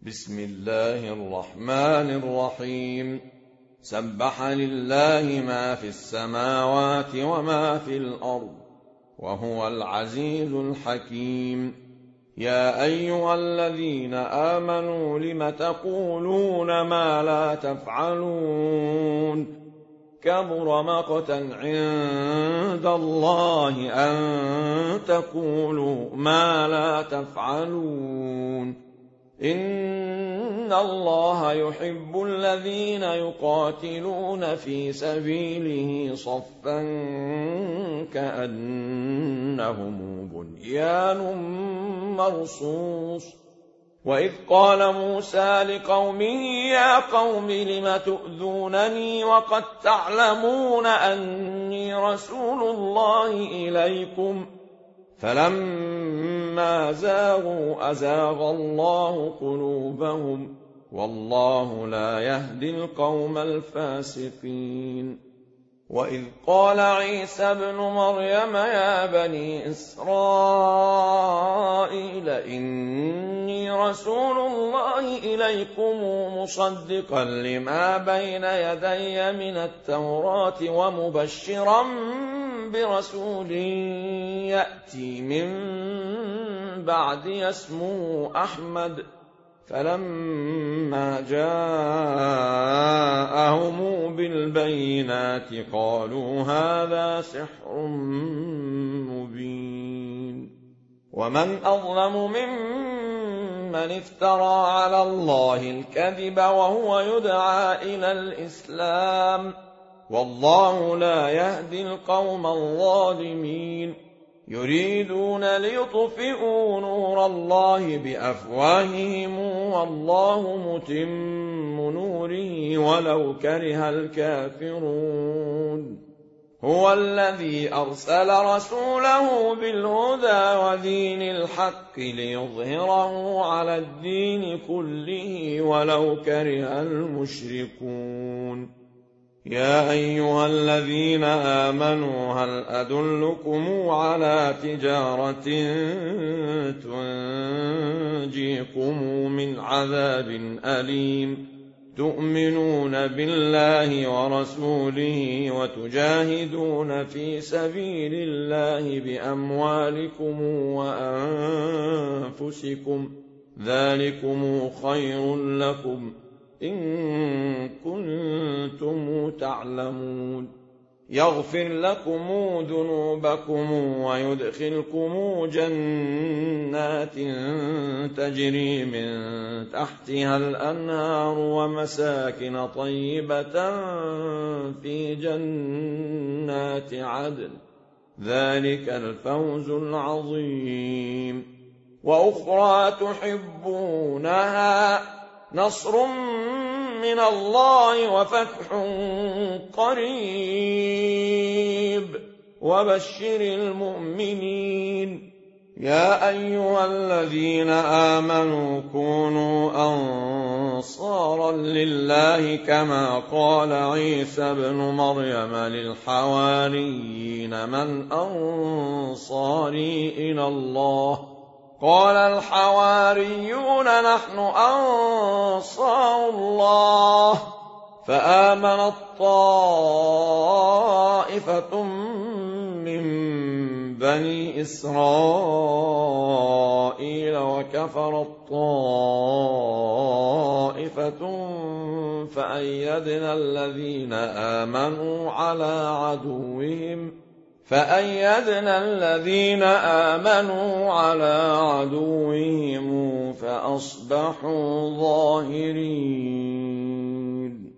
بسم الله الرحمن الرحيم. سبح لله ما في السماوات وما في الأرض وهو العزيز الحكيم. يا أيها الذين آمنوا لم تقولون ما لا تفعلون؟ كبر مقتا عند الله أن تقولوا ما لا تفعلون. إن الله يحب الذين يقاتلون في سبيله صفا كأنهم بنيان مرصوص. وإذ قال موسى لقومه يا قوم لم تؤذونني وقد تعلمون أني رسول الله إليكم فلما زاغوا أزاغ الله قلوبهم والله لا يهدي القوم الفاسقين. وإذ قال عيسى ابن مريم يا بني إسرائيل إني رسول الله إليكم مصدقا لما بين يدي من التوراة ومبشرا برسول يأتي من بعدي اسمه أحمد. فلما جاءهم بالبينات قالوا هذا سحر مبين. ومن أظلم ممن افترى على الله الكذب وهو يدعى إلى الإسلام والله لا يهدي القوم الظالمين. يريدون ليطفئوا نور الله بأفواههم والله متم نوره ولو كره الكافرون. هو الذي أرسل رسوله بالهدى ودين الحق ليظهره على الدين كله ولو كره المشركون. يا أيها الذين آمنوا هل أدلكم على تجارة تنجيكم من عذاب أليم تؤمنون بالله ورسوله وتجاهدون في سبيل الله بأموالكم وأنفسكم ذلكم خير لكم إن كنتم تعلمون. يغفر لكم ذنوبكم ويدخلكم جنات تجري من تحتها الأنهار ومساكن طيبة في جنات عدن ذلك الفوز العظيم. وأخرى تحبونها نصر من الله وفتح قريب وبشر المؤمنين. يا أيها الذين آمنوا كونوا أنصارا لله كما قال عيسى ابن مريم للحواريين من أنصاري إلى الله قال الحواريون نحن أنصار الله. فآمنت طائفة من بني إسرائيل وكفرت طائفة فأيدنا الذين آمنوا على عدوهم فأصبحوا ظاهرين.